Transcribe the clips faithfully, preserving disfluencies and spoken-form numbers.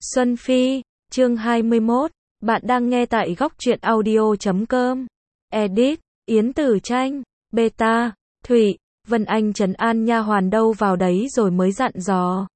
Xuân Phi, chương hai mươi mốt, bạn đang nghe tại góc truyện audio chấm com. Edit, Yến Tử Tranh, Beta, Thụy, Vân Anh trấn an nha hoàn đâu vào đấy rồi mới dặn dò.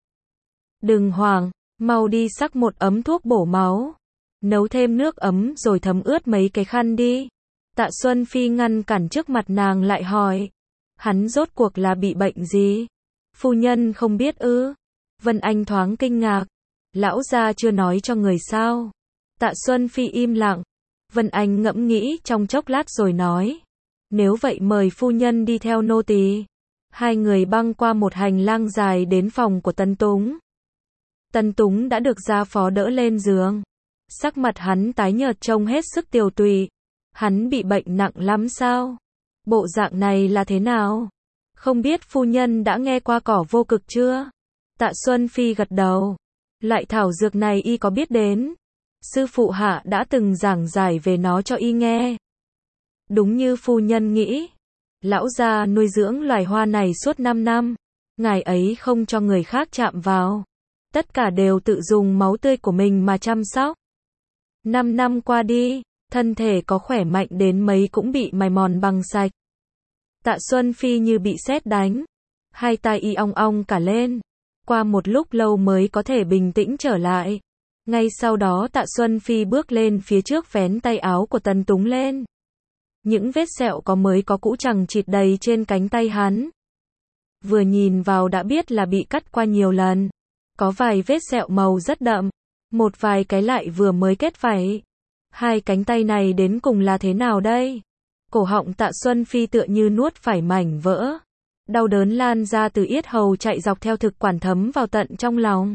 Đừng hoảng, mau đi sắc một ấm thuốc bổ máu. Nấu thêm nước ấm rồi thấm ướt mấy cái khăn đi. Tạ Xuân Phi ngăn cản trước mặt nàng lại hỏi. Hắn rốt cuộc là bị bệnh gì? Phu nhân không biết ư? Vân Anh thoáng kinh ngạc. Lão gia chưa nói cho người sao? Tạ Xuân Phi im lặng. Vân Anh ngẫm nghĩ trong chốc lát rồi nói. Nếu vậy mời phu nhân đi theo nô tỳ. Hai người băng qua một hành lang dài đến phòng của Tân Túng. Tân Túng đã được gia phó đỡ lên giường. Sắc mặt hắn tái nhợt trông hết sức tiều tụy. Hắn bị bệnh nặng lắm sao? Bộ dạng này là thế nào? Không biết phu nhân đã nghe qua cỏ vô cực chưa? Tạ Xuân Phi gật đầu. Loại thảo dược này y có biết đến. Sư phụ hạ đã từng giảng giải về nó cho y nghe. Đúng như phu nhân nghĩ. Lão gia nuôi dưỡng loài hoa này suốt năm năm. Ngài ấy không cho người khác chạm vào. Tất cả đều tự dùng máu tươi của mình mà chăm sóc. Năm năm qua đi, thân thể có khỏe mạnh đến mấy cũng bị mài mòn bằng sạch. Tạ Xuân Phi như bị sét đánh. Hai tai y ong ong cả lên. Qua một lúc lâu mới có thể bình tĩnh trở lại. Ngay sau đó Tạ Xuân Phi bước lên phía trước vén tay áo của Tân Túng lên. Những vết sẹo có mới có cũ chằng chịt đầy trên cánh tay hắn. Vừa nhìn vào đã biết là bị cắt qua nhiều lần. Có vài vết sẹo màu rất đậm. Một vài cái lại vừa mới kết vảy. Hai cánh tay này đến cùng là thế nào đây? Cổ họng Tạ Xuân Phi tựa như nuốt phải mảnh vỡ. Đau đớn lan ra từ yết hầu chạy dọc theo thực quản thấm vào tận trong lòng.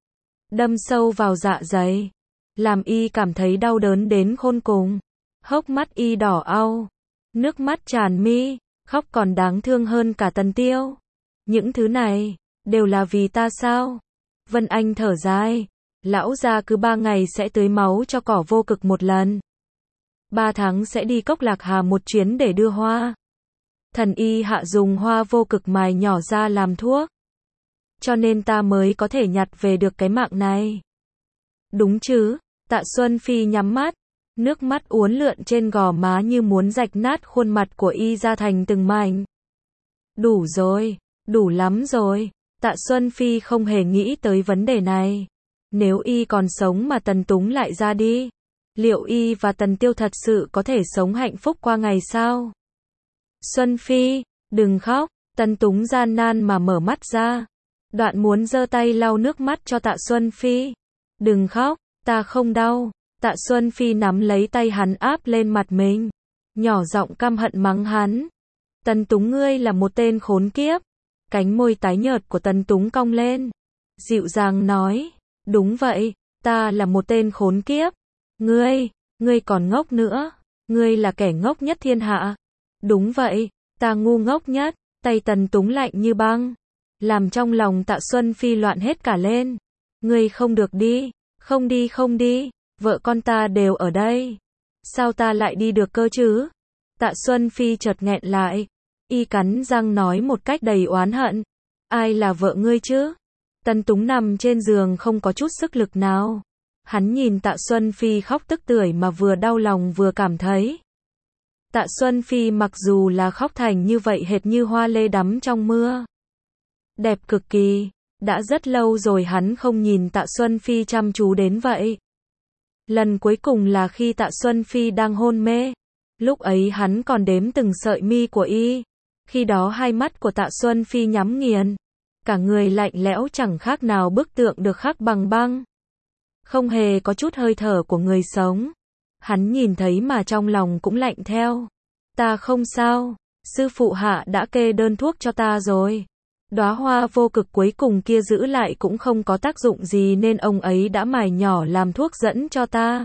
Đâm sâu vào dạ dày. Làm y cảm thấy đau đớn đến khôn cùng. Hốc mắt y đỏ au. Nước mắt tràn mi. Khóc còn đáng thương hơn cả Tần Tiêu. Những thứ này, đều là vì ta sao? Vân Anh thở dài. Lão gia cứ ba ngày sẽ tưới máu cho cỏ vô cực một lần. Ba tháng sẽ đi Cốc Lạc Hà một chuyến để đưa hoa. Thần y hạ dùng hoa vô cực mài nhỏ ra làm thuốc. Cho nên ta mới có thể nhặt về được cái mạng này. Đúng chứ? Tạ Xuân Phi nhắm mắt. Nước mắt uốn lượn trên gò má như muốn rạch nát khuôn mặt của y ra thành từng mảnh. Đủ rồi, đủ lắm rồi. Tạ Xuân Phi không hề nghĩ tới vấn đề này. Nếu y còn sống mà Tần Túng lại ra đi, liệu y và Tần Tiêu thật sự có thể sống hạnh phúc qua ngày sao? Xuân Phi, đừng khóc. Tần Túng gian nan mà mở mắt ra. Đoạn muốn giơ tay lau nước mắt cho Tạ Xuân Phi. Đừng khóc, ta không đau. Tạ Xuân Phi nắm lấy tay hắn áp lên mặt mình. Nhỏ giọng căm hận mắng hắn. Tần Túng ngươi là một tên khốn kiếp. Cánh môi tái nhợt của Tần Túng cong lên. Dịu dàng nói. Đúng vậy, ta là một tên khốn kiếp. Ngươi, ngươi còn ngốc nữa. Ngươi là kẻ ngốc nhất thiên hạ. Đúng vậy, ta ngu ngốc nhất. Tay Tần Túng lạnh như băng. Làm trong lòng Tạ Xuân Phi loạn hết cả lên. Ngươi không được đi. Không đi không đi. Vợ con ta đều ở đây. Sao ta lại đi được cơ chứ? Tạ Xuân Phi chợt nghẹn lại. Y cắn răng nói một cách đầy oán hận. Ai là vợ ngươi chứ? Tần Túng nằm trên giường không có chút sức lực nào. Hắn nhìn Tạ Xuân Phi khóc tức tưởi mà vừa đau lòng vừa cảm thấy. Tạ Xuân Phi mặc dù là khóc thành như vậy hệt như hoa lê đắm trong mưa. Đẹp cực kỳ. Đã rất lâu rồi hắn không nhìn Tạ Xuân Phi chăm chú đến vậy. Lần cuối cùng là khi Tạ Xuân Phi đang hôn mê. Lúc ấy hắn còn đếm từng sợi mi của y. Khi đó hai mắt của Tạ Xuân Phi nhắm nghiền. Cả người lạnh lẽo chẳng khác nào bức tượng được khắc bằng băng. Không hề có chút hơi thở của người sống. Hắn nhìn thấy mà trong lòng cũng lạnh theo. Ta không sao. Sư phụ hạ đã kê đơn thuốc cho ta rồi. Đóa hoa vô cực cuối cùng kia giữ lại cũng không có tác dụng gì nên ông ấy đã mài nhỏ làm thuốc dẫn cho ta.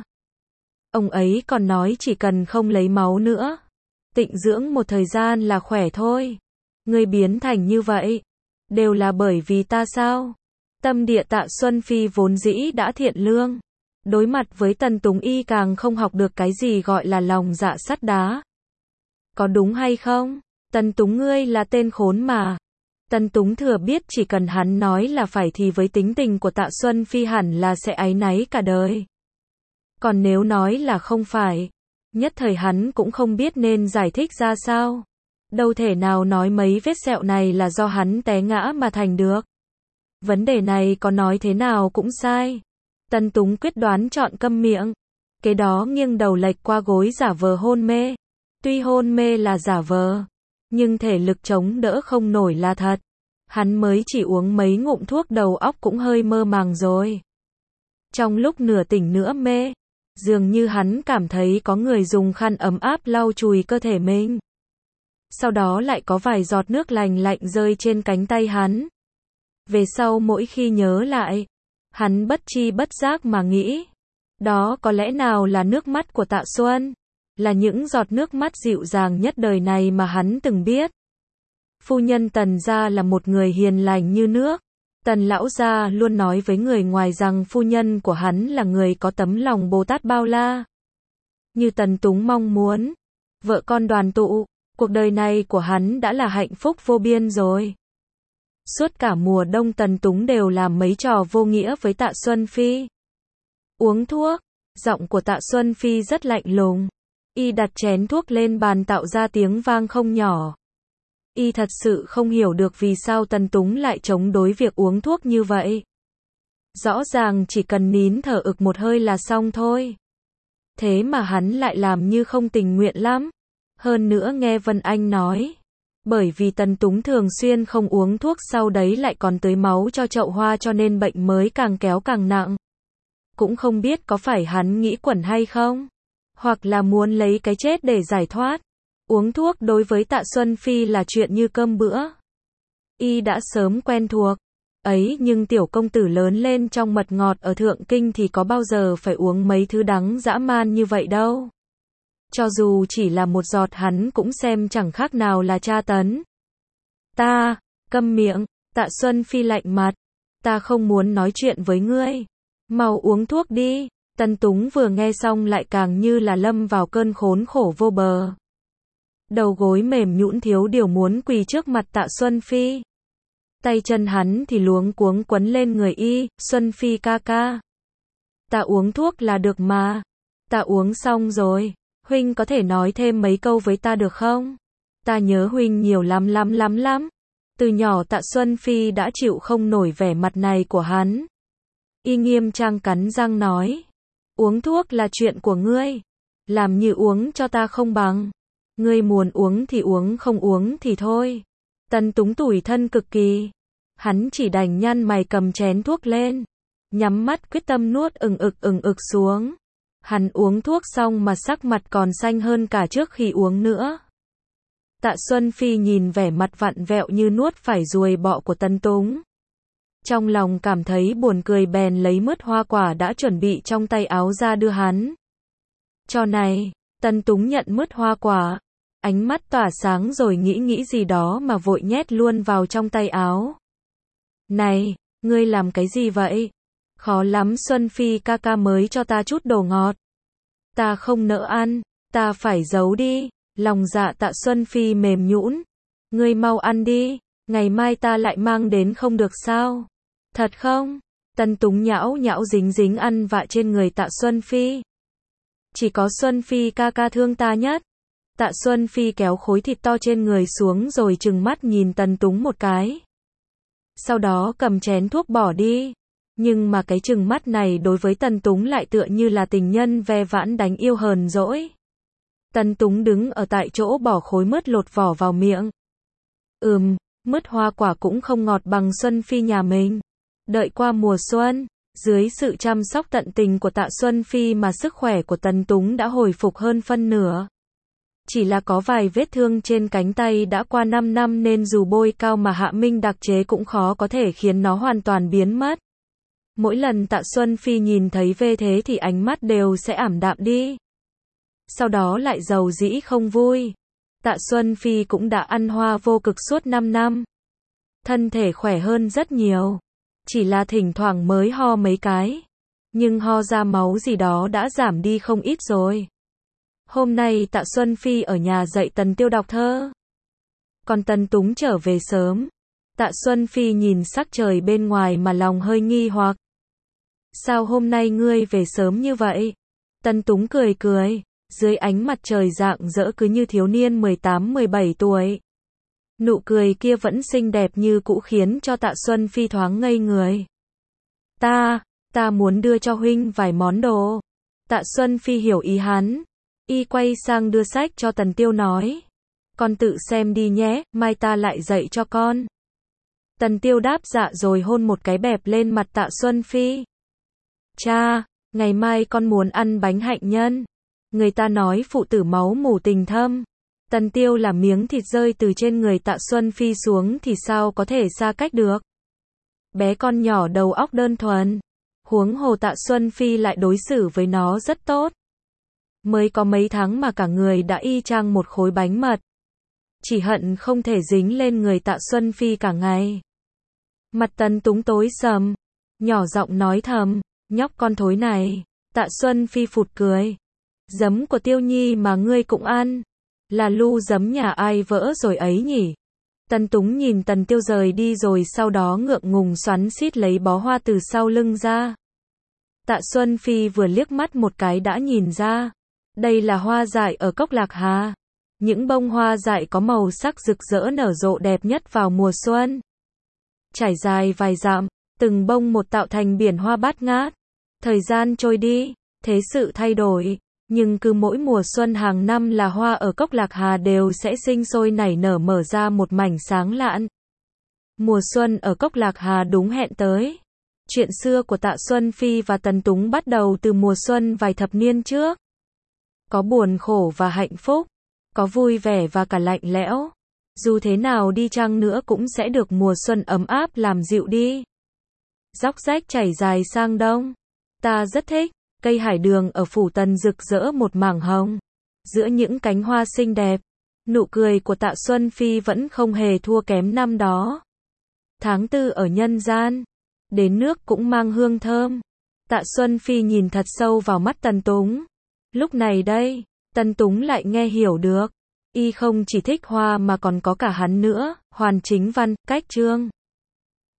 Ông ấy còn nói chỉ cần không lấy máu nữa. Tịnh dưỡng một thời gian là khỏe thôi. Ngươi biến thành như vậy. Đều là bởi vì ta sao? Tâm địa Tạ Xuân Phi vốn dĩ đã thiện lương. Đối mặt với Tần Túng y càng không học được cái gì gọi là lòng dạ sắt đá. Có đúng hay không? Tần Túng ngươi là tên khốn mà. Tần Túng thừa biết chỉ cần hắn nói là phải thì với tính tình của Tạ Xuân Phi hẳn là sẽ áy náy cả đời. Còn nếu nói là không phải, nhất thời hắn cũng không biết nên giải thích ra sao. Đâu thể nào nói mấy vết sẹo này là do hắn té ngã mà thành được. Vấn đề này có nói thế nào cũng sai. Tần Túng quyết đoán chọn câm miệng. Kế đó nghiêng đầu lệch qua gối giả vờ hôn mê. Tuy hôn mê là giả vờ, nhưng thể lực chống đỡ không nổi là thật. Hắn mới chỉ uống mấy ngụm thuốc đầu óc cũng hơi mơ màng rồi. Trong lúc nửa tỉnh nửa mê, dường như hắn cảm thấy có người dùng khăn ấm áp lau chùi cơ thể mình. Sau đó lại có vài giọt nước lành lạnh rơi trên cánh tay hắn. Về sau mỗi khi nhớ lại, hắn bất tri bất giác mà nghĩ, đó có lẽ nào là nước mắt của Tạ Xuân, là những giọt nước mắt dịu dàng nhất đời này mà hắn từng biết. Phu nhân Tần gia là một người hiền lành như nước. Tần lão gia luôn nói với người ngoài rằng phu nhân của hắn là người có tấm lòng Bồ Tát bao la. Như Tần Túng mong muốn, vợ con đoàn tụ, cuộc đời này của hắn đã là hạnh phúc vô biên rồi. Suốt cả mùa đông Tần Túng đều làm mấy trò vô nghĩa với Tạ Xuân Phi. Uống thuốc, giọng của Tạ Xuân Phi rất lạnh lùng. Y đặt chén thuốc lên bàn tạo ra tiếng vang không nhỏ. Y thật sự không hiểu được vì sao Tần Túng lại chống đối việc uống thuốc như vậy. Rõ ràng chỉ cần nín thở ực một hơi là xong thôi. Thế mà hắn lại làm như không tình nguyện lắm. Hơn nữa nghe Vân Anh nói, bởi vì Tần Túng thường xuyên không uống thuốc sau đấy lại còn tưới máu cho chậu hoa cho nên bệnh mới càng kéo càng nặng. Cũng không biết có phải hắn nghĩ quẩn hay không, hoặc là muốn lấy cái chết để giải thoát. Uống thuốc đối với Tạ Xuân Phi là chuyện như cơm bữa. Y đã sớm quen thuộc. Ấy nhưng tiểu công tử lớn lên trong mật ngọt ở Thượng Kinh thì có bao giờ phải uống mấy thứ đắng dã man như vậy đâu. Cho dù chỉ là một giọt hắn cũng xem chẳng khác nào là tra tấn. Ta, câm miệng, Tạ Xuân Phi lạnh mặt. Ta không muốn nói chuyện với ngươi. Mau uống thuốc đi. Tần Túng vừa nghe xong lại càng như là lâm vào cơn khốn khổ vô bờ. Đầu gối mềm nhũn thiếu điều muốn quỳ trước mặt Tạ Xuân Phi. Tay chân hắn thì luống cuống quấn lên người y, Xuân Phi ca ca. Ta uống thuốc là được mà. Ta uống xong rồi. Huynh có thể nói thêm mấy câu với ta được không? Ta nhớ huynh nhiều lắm lắm lắm lắm. Từ nhỏ Tạ Xuân Phi đã chịu không nổi vẻ mặt này của hắn. Y nghiêm trang cắn răng nói. Uống thuốc là chuyện của ngươi. Làm như uống cho ta không bằng. Ngươi muốn uống thì uống, không uống thì thôi. Tần Túng tủi thân cực kỳ. Hắn chỉ đành nhăn mày cầm chén thuốc lên. Nhắm mắt quyết tâm nuốt ừng ực ừng ực xuống. Hắn uống thuốc xong mà sắc mặt còn xanh hơn cả trước khi uống nữa. Tạ Xuân Phi nhìn vẻ mặt vặn vẹo như nuốt phải ruồi bọ của Tần Túng. Trong lòng cảm thấy buồn cười bèn lấy mứt hoa quả đã chuẩn bị trong tay áo ra đưa hắn. Cho này, Tần Túng nhận mứt hoa quả. Ánh mắt tỏa sáng rồi nghĩ nghĩ gì đó mà vội nhét luôn vào trong tay áo. Này, ngươi làm cái gì vậy? Khó lắm Xuân Phi ca ca mới cho ta chút đồ ngọt. Ta không nỡ ăn, ta phải giấu đi. Lòng dạ Tạ Xuân Phi mềm nhũn. Ngươi mau ăn đi, ngày mai ta lại mang đến không được sao? Thật không? Tần Túng nhão nhão dính dính ăn vạ trên người Tạ Xuân Phi. Chỉ có Xuân Phi ca ca thương ta nhất. Tạ Xuân Phi kéo khối thịt to trên người xuống rồi trừng mắt nhìn Tần Túng một cái. Sau đó cầm chén thuốc bỏ đi. Nhưng mà cái trừng mắt này đối với Tần Túng lại tựa như là tình nhân ve vãn đánh yêu hờn dỗi. Tần Túng đứng ở tại chỗ bỏ khối mứt lột vỏ vào miệng. Ừm, mứt hoa quả cũng không ngọt bằng Xuân Phi nhà mình. Đợi qua mùa xuân, dưới sự chăm sóc tận tình của Tạ Xuân Phi mà sức khỏe của Tần Túng đã hồi phục hơn phân nửa. Chỉ là có vài vết thương trên cánh tay đã qua năm năm nên dù bôi cao mà Hạ Minh đặc chế cũng khó có thể khiến nó hoàn toàn biến mất. Mỗi lần Tạ Xuân Phi nhìn thấy vê thế thì ánh mắt đều sẽ ảm đạm đi. Sau đó lại giàu dĩ không vui. Tạ Xuân Phi cũng đã ăn hoa vô cực suốt năm năm. Thân thể khỏe hơn rất nhiều. Chỉ là thỉnh thoảng mới ho mấy cái. Nhưng ho ra máu gì đó đã giảm đi không ít rồi. Hôm nay Tạ Xuân Phi ở nhà dạy Tần Tiêu đọc thơ. Còn Tần Túng trở về sớm. Tạ Xuân Phi nhìn sắc trời bên ngoài mà lòng hơi nghi hoặc. Sao hôm nay ngươi về sớm như vậy? Tần Túng cười cười, dưới ánh mặt trời rạng rỡ cứ như thiếu niên mười tám mười bảy tuổi. Nụ cười kia vẫn xinh đẹp như cũ khiến cho Tạ Xuân Phi thoáng ngây người. Ta, ta muốn đưa cho huynh vài món đồ. Tạ Xuân Phi hiểu ý hắn. Y quay sang đưa sách cho Tần Tiêu nói. Con tự xem đi nhé, mai ta lại dạy cho con. Tần Tiêu đáp dạ rồi hôn một cái bẹp lên mặt Tạ Xuân Phi. Cha, ngày mai con muốn ăn bánh hạnh nhân. Người ta nói phụ tử máu mủ tình thâm. Tần Tiêu làm miếng thịt rơi từ trên người Tạ Xuân Phi xuống thì sao có thể xa cách được. Bé con nhỏ đầu óc đơn thuần. Huống hồ Tạ Xuân Phi lại đối xử với nó rất tốt. Mới có mấy tháng mà cả người đã y chang một khối bánh mật. Chỉ hận không thể dính lên người Tạ Xuân Phi cả ngày. Mặt Tần Túng tối sầm, nhỏ giọng nói thầm, nhóc con thối này. Tạ Xuân Phi phụt cười. Giấm của Tiêu Nhi mà ngươi cũng ăn. Là lu giấm nhà ai vỡ rồi ấy nhỉ? Tần Túng nhìn Tần Tiêu rời đi rồi sau đó ngượng ngùng xoắn xít lấy bó hoa từ sau lưng ra. Tạ Xuân Phi vừa liếc mắt một cái đã nhìn ra. Đây là hoa dại ở Cốc Lạc Hà. Những bông hoa dại có màu sắc rực rỡ nở rộ đẹp nhất vào mùa xuân. Trải dài vài dặm, từng bông một tạo thành biển hoa bát ngát. Thời gian trôi đi, thế sự thay đổi. Nhưng cứ mỗi mùa xuân hàng năm là hoa ở Cốc Lạc Hà đều sẽ sinh sôi nảy nở mở ra một mảnh sáng lạn. Mùa xuân ở Cốc Lạc Hà đúng hẹn tới. Chuyện xưa của Tạ Xuân Phi và Tần Túng bắt đầu từ mùa xuân vài thập niên trước. Có buồn khổ và hạnh phúc, có vui vẻ và cả lạnh lẽo. Dù thế nào đi chăng nữa cũng sẽ được mùa xuân ấm áp làm dịu đi. Dốc rách chảy dài sang đông. Ta rất thích. Cây hải đường ở phủ Tần rực rỡ một mảng hồng. Giữa những cánh hoa xinh đẹp, nụ cười của Tạ Xuân Phi vẫn không hề thua kém năm đó. Tháng tư ở nhân gian, đến nước cũng mang hương thơm. Tạ Xuân Phi nhìn thật sâu vào mắt Tần Túng. Lúc này đây, Tần Túng lại nghe hiểu được. Y không chỉ thích hoa mà còn có cả hắn nữa, Hoàn Chính Văn, Cách Trương.